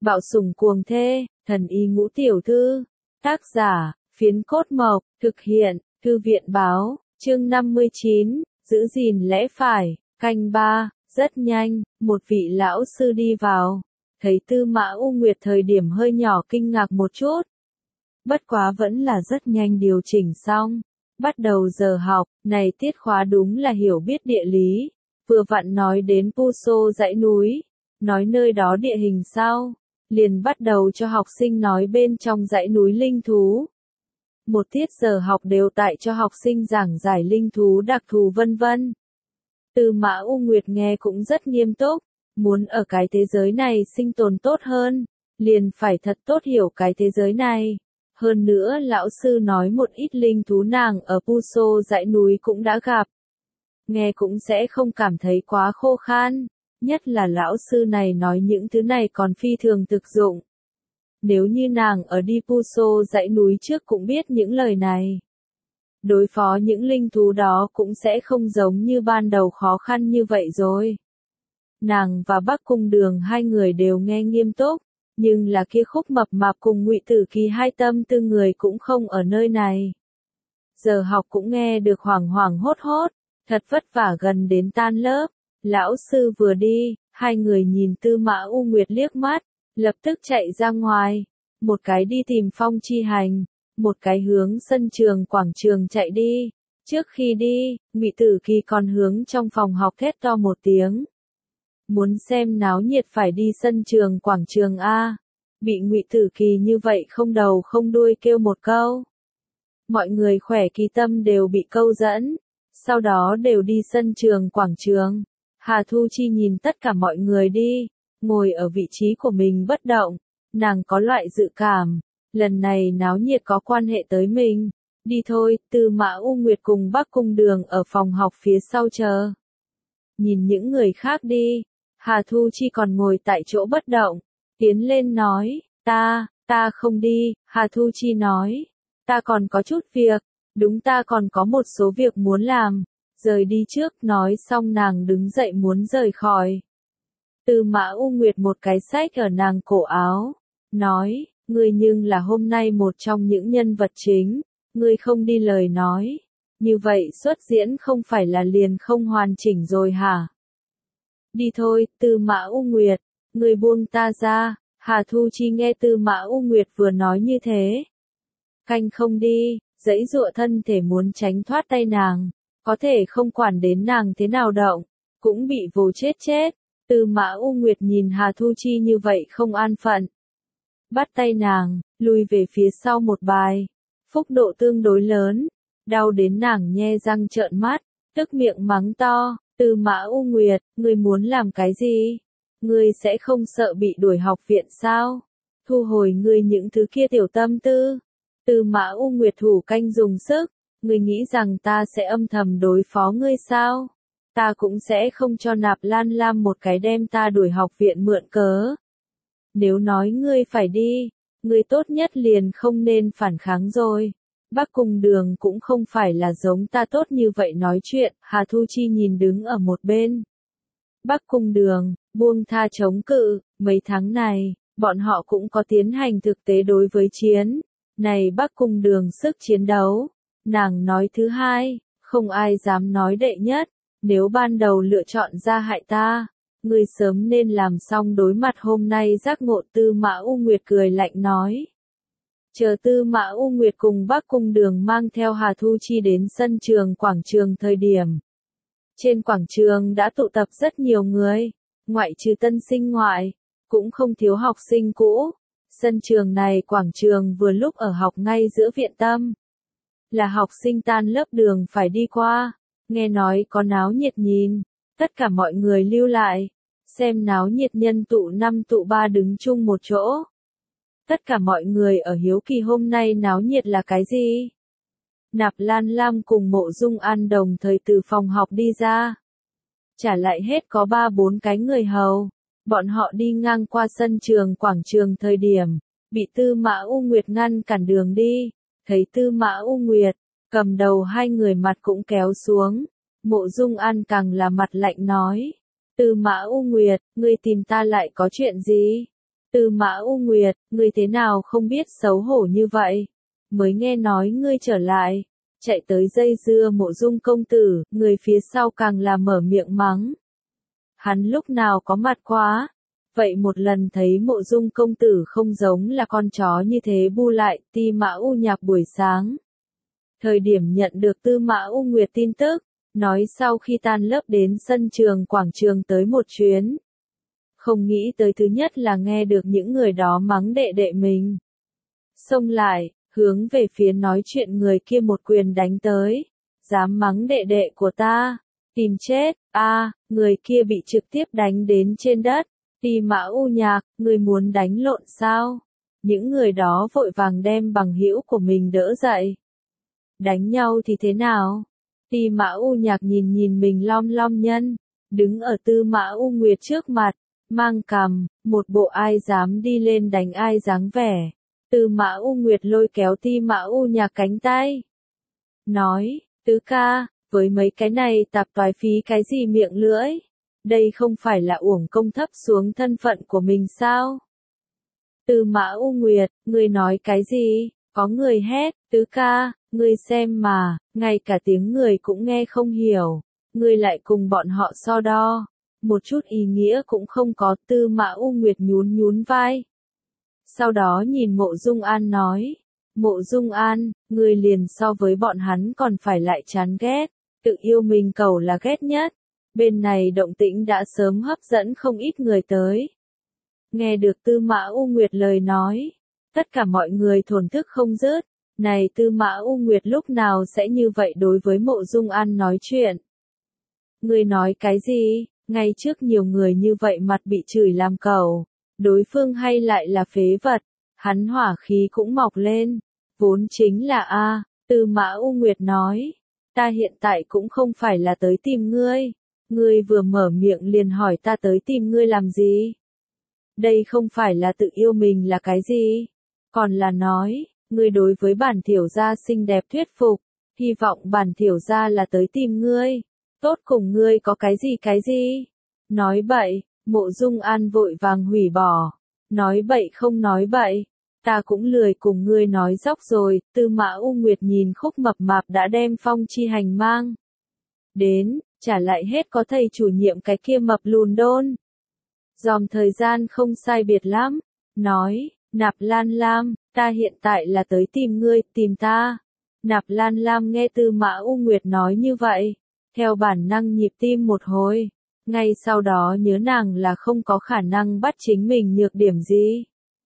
Bạo sủng cuồng thê, thần y ngũ tiểu thư. Tác giả, Phiến Cốt Mộc, thực hiện, Thư viện báo, chương 59, giữ gìn lẽ phải, canh 3, rất nhanh, một vị lão sư đi vào, thấy Tư Mã U Nguyệt thời điểm hơi nhỏ kinh ngạc một chút. Bất quá vẫn là rất nhanh điều chỉnh xong, bắt đầu giờ học, này tiết khóa đúng là hiểu biết địa lý, vừa vặn nói đến Puso dãy núi, nói nơi đó địa hình sao, liền bắt đầu cho học sinh nói bên trong dãy núi linh thú. Một tiết giờ học đều tại cho học sinh giảng giải linh thú đặc thù vân vân. Tư Mã U Nguyệt nghe cũng rất nghiêm túc, muốn ở cái thế giới này sinh tồn tốt hơn, liền phải thật tốt hiểu cái thế giới này. Hơn nữa lão sư nói một ít linh thú nàng ở Puso dãy núi cũng đã gặp. Nghe cũng sẽ không cảm thấy quá khô khan, nhất là lão sư này nói những thứ này còn phi thường thực dụng. Nếu như nàng ở đi Puso dãy núi trước cũng biết những lời này. Đối phó những linh thú đó cũng sẽ không giống như ban đầu khó khăn như vậy rồi. Nàng và Bắc Cung Đường hai người đều nghe nghiêm túc, nhưng là kia Khúc Mập Mạp cùng Ngụy Tử Kỳ hai tâm tư người cũng không ở nơi này. Giờ học cũng nghe được hoảng hoảng hốt hốt, thật vất vả gần đến tan lớp. Lão sư vừa đi, hai người nhìn Tư Mã U Nguyệt liếc mắt, lập tức chạy ra ngoài. Một cái đi tìm Phong Chi Hành, một cái hướng sân trường quảng trường chạy đi. Trước khi đi, Ngụy Tử Kỳ còn hướng trong phòng học thét to một tiếng. Muốn xem náo nhiệt phải đi sân trường quảng trường A. Bị Ngụy Tử Kỳ như vậy không đầu không đuôi kêu một câu. Mọi người khỏe kỳ tâm đều bị câu dẫn, sau đó đều đi sân trường quảng trường. Hà Thu Chi nhìn tất cả mọi người đi, ngồi ở vị trí của mình bất động, nàng có loại dự cảm, lần này náo nhiệt có quan hệ tới mình. Đi thôi, Tư Mã U Nguyệt cùng Bắc Cung Đường ở phòng học phía sau chờ. Nhìn những người khác đi, Hà Thu Chi còn ngồi tại chỗ bất động, tiến lên nói, ta không đi, Hà Thu Chi nói, ta còn có chút việc, đúng ta còn có một số việc muốn làm. Rời đi trước, nói xong nàng đứng dậy muốn rời khỏi. Tư Mã U Nguyệt một cái xách ở nàng cổ áo, nói, ngươi nhưng là hôm nay một trong những nhân vật chính, ngươi không đi lời nói, như vậy xuất diễn không phải là liền không hoàn chỉnh rồi hả? Đi thôi, Tư Mã U Nguyệt, ngươi buông ta ra. Hà Thu Chi nghe Tư Mã U Nguyệt vừa nói như thế. Canh không đi, giãy giụa thân thể muốn tránh thoát tay nàng. Có thể không quản đến nàng thế nào động, cũng bị vồ chết. Tư Mã U Nguyệt nhìn Hà Thu Chi như vậy không an phận. Bắt tay nàng, lùi về phía sau một bài. Phúc độ tương đối lớn, đau đến nàng nhe răng trợn mắt, tức miệng mắng to, Tư Mã U Nguyệt, ngươi muốn làm cái gì? Ngươi sẽ không sợ bị đuổi học viện sao? Thu hồi ngươi những thứ kia tiểu tâm tư. Tư Mã U Nguyệt thủ canh dùng sức. Ngươi nghĩ rằng ta sẽ âm thầm đối phó ngươi sao? Ta cũng sẽ không cho Nạp Lan Lam một cái đem ta đuổi học viện mượn cớ. Nếu nói ngươi phải đi, ngươi tốt nhất liền không nên phản kháng rồi. Bắc Cung Đường cũng không phải là giống ta tốt như vậy nói chuyện, Hà Thu Chi nhìn đứng ở một bên. Bắc Cung Đường, buông tha chống cự, mấy tháng này, bọn họ cũng có tiến hành thực tế đối với chiến. Này Bắc Cung Đường sức chiến đấu. Nàng nói thứ hai, không ai dám nói đệ nhất, nếu ban đầu lựa chọn ra hại ta, ngươi sớm nên làm xong đối mặt hôm nay giác ngộ. Tư Mã U Nguyệt cười lạnh nói. Chờ Tư Mã U Nguyệt cùng Bắc Cung Đường mang theo Hà Thu Chi đến sân trường quảng trường thời điểm. Trên quảng trường đã tụ tập rất nhiều người, ngoại trừ tân sinh ngoại, cũng không thiếu học sinh cũ. Sân trường này quảng trường vừa lúc ở học ngay giữa viện tâm. Là học sinh tan lớp đường phải đi qua, nghe nói có náo nhiệt nhìn, tất cả mọi người lưu lại, xem náo nhiệt nhân tụ 5 tụ 3 đứng chung một chỗ. Tất cả mọi người ở hiếu kỳ hôm nay náo nhiệt là cái gì? Nạp Lan Lam cùng Mộ Dung An đồng thời từ phòng học đi ra. Trả lại hết có 3-4 cái người hầu, bọn họ đi ngang qua sân trường quảng trường thời điểm, bị Tư Mã U Nguyệt ngăn cản đường đi. Thấy Tư Mã U Nguyệt, cầm đầu hai người mặt cũng kéo xuống. Mộ Dung An càng là mặt lạnh nói. Tư Mã U Nguyệt, ngươi tìm ta lại có chuyện gì? Tư Mã U Nguyệt, ngươi thế nào không biết xấu hổ như vậy? Mới nghe nói ngươi trở lại, chạy tới dây dưa Mộ Dung công tử, người phía sau càng là mở miệng mắng. Hắn lúc nào có mặt quá? Vậy một lần thấy Mộ Dung công tử không giống là con chó như thế bu lại, Ti Mã U Nhạc buổi sáng. Thời điểm nhận được Tư Mã U Nguyệt tin tức, nói sau khi tan lớp đến sân trường quảng trường tới một chuyến. Không nghĩ tới thứ nhất là nghe được những người đó mắng đệ đệ mình. Xông lại, hướng về phía nói chuyện người kia một quyền đánh tới. Dám mắng đệ đệ của ta, tìm chết, người kia bị trực tiếp đánh đến trên đất. Ti Mã U Nhạc, người muốn đánh lộn sao? Những người đó vội vàng đem bằng hữu của mình đỡ dậy. Đánh nhau thì thế nào? Ti Mã U Nhạc nhìn nhìn mình lom lom nhân, đứng ở Tư Mã U Nguyệt trước mặt, mang cằm, một bộ ai dám đi lên đánh ai dáng vẻ. Tư Mã U Nguyệt lôi kéo Ti Mã U Nhạc cánh tay. Nói, tứ ca, với mấy cái này tạp toái phí cái gì miệng lưỡi? Đây không phải là uổng công thấp xuống thân phận của mình sao? Tư Mã U Nguyệt, ngươi nói cái gì? Có người hét, tứ ca, ngươi xem mà, ngay cả tiếng người cũng nghe không hiểu. Ngươi lại cùng bọn họ so đo. Một chút ý nghĩa cũng không có. Tư Mã U Nguyệt nhún nhún vai. Sau đó nhìn Mộ Dung An nói. Mộ Dung An, ngươi liền so với bọn hắn còn phải lại chán ghét. Tự yêu mình cầu là ghét nhất. Bên này động tĩnh đã sớm hấp dẫn không ít người tới. Nghe được Tư Mã U Nguyệt lời nói. Tất cả mọi người thổn thức không dứt. Này Tư Mã U Nguyệt lúc nào sẽ như vậy đối với Mộ Dung An nói chuyện? Ngươi nói cái gì? Ngay trước nhiều người như vậy mặt bị chửi làm cẩu. Đối phương hay lại là phế vật. Hắn hỏa khí cũng mọc lên. Vốn chính là Tư Mã U Nguyệt nói. Ta hiện tại cũng không phải là tới tìm ngươi. Ngươi vừa mở miệng liền hỏi ta tới tìm ngươi làm gì? Đây không phải là tự yêu mình là cái gì? Còn là nói, ngươi đối với bản thiểu gia xinh đẹp thuyết phục. Hy vọng bản thiểu gia là tới tìm ngươi. Tốt cùng ngươi có cái gì? Nói bậy, Mộ Dung An vội vàng hủy bỏ. Nói bậy không nói bậy. Ta cũng lười cùng ngươi nói dóc rồi. Tư Mã U Nguyệt nhìn Khúc Mập Mạp đã đem Phong Chi Hành mang đến, trả lại hết có thầy chủ nhiệm cái kia mập lùn đôn. Dòm thời gian không sai biệt lắm. Nói, Nạp Lan Lam, ta hiện tại là tới tìm ngươi, tìm ta. Nạp Lan Lam nghe Tư Mã U Nguyệt nói như vậy. Theo bản năng nhịp tim một hồi. Ngay sau đó nhớ nàng là không có khả năng bắt chính mình nhược điểm gì.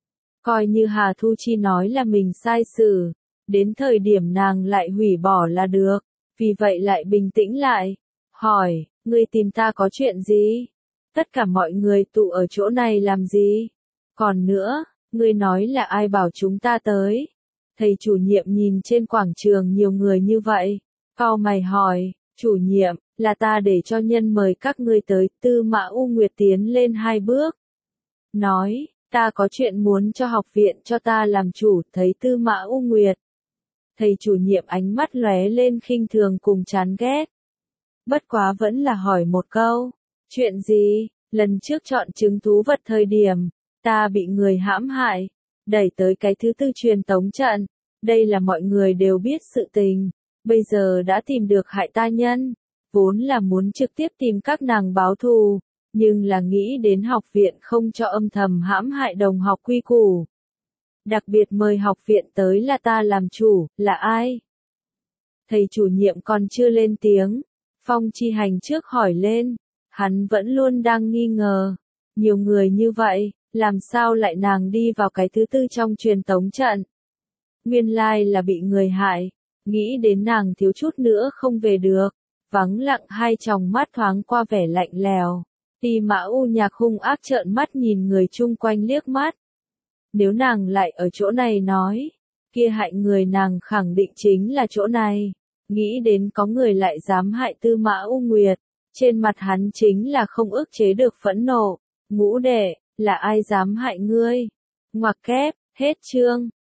Coi như Hà Thu Chi nói là mình sai xử. Đến thời điểm nàng lại hủy bỏ là được. Vì vậy lại bình tĩnh lại. Hỏi, ngươi tìm ta có chuyện gì? Tất cả mọi người tụ ở chỗ này làm gì? Còn nữa, ngươi nói là ai bảo chúng ta tới? Thầy chủ nhiệm nhìn trên quảng trường nhiều người như vậy. Cau mày hỏi, chủ nhiệm, là ta để cho nhân mời các ngươi tới. Tư Mã U Nguyệt tiến lên 2 bước. Nói, ta có chuyện muốn cho học viện cho ta làm chủ. Thấy Tư Mã U Nguyệt. Thầy chủ nhiệm ánh mắt lóe lên khinh thường cùng chán ghét. Bất quá vẫn là hỏi một câu. Chuyện gì? Lần trước chọn chứng thú vật thời điểm, ta bị người hãm hại, đẩy tới cái thứ 4 truyền tống trận. Đây là mọi người đều biết sự tình. Bây giờ đã tìm được hại ta nhân. Vốn là muốn trực tiếp tìm các nàng báo thù, nhưng là nghĩ đến học viện không cho âm thầm hãm hại đồng học quy củ. Đặc biệt mời học viện tới là ta làm chủ, là ai? Thầy chủ nhiệm còn chưa lên tiếng. Phong Chi Hành trước hỏi lên. Hắn vẫn luôn đang nghi ngờ. Nhiều người như vậy, làm sao lại nàng đi vào cái thứ 4 trong truyền tống trận? Nguyên lai là bị người hại. Nghĩ đến nàng thiếu chút nữa không về được. Vắng lặng hai tròng mắt thoáng qua vẻ lạnh lèo. Ti Mã U Nhạc hung ác trợn mắt nhìn người chung quanh liếc mắt. Nếu nàng lại ở chỗ này nói, kia hại người nàng khẳng định chính là chỗ này. Nghĩ đến có người lại dám hại Tư Mã U Nguyệt. Trên mặt hắn chính là không ức chế được phẫn nộ. Ngũ đệ, là ai dám hại ngươi? Ngoặc kép, hết chương.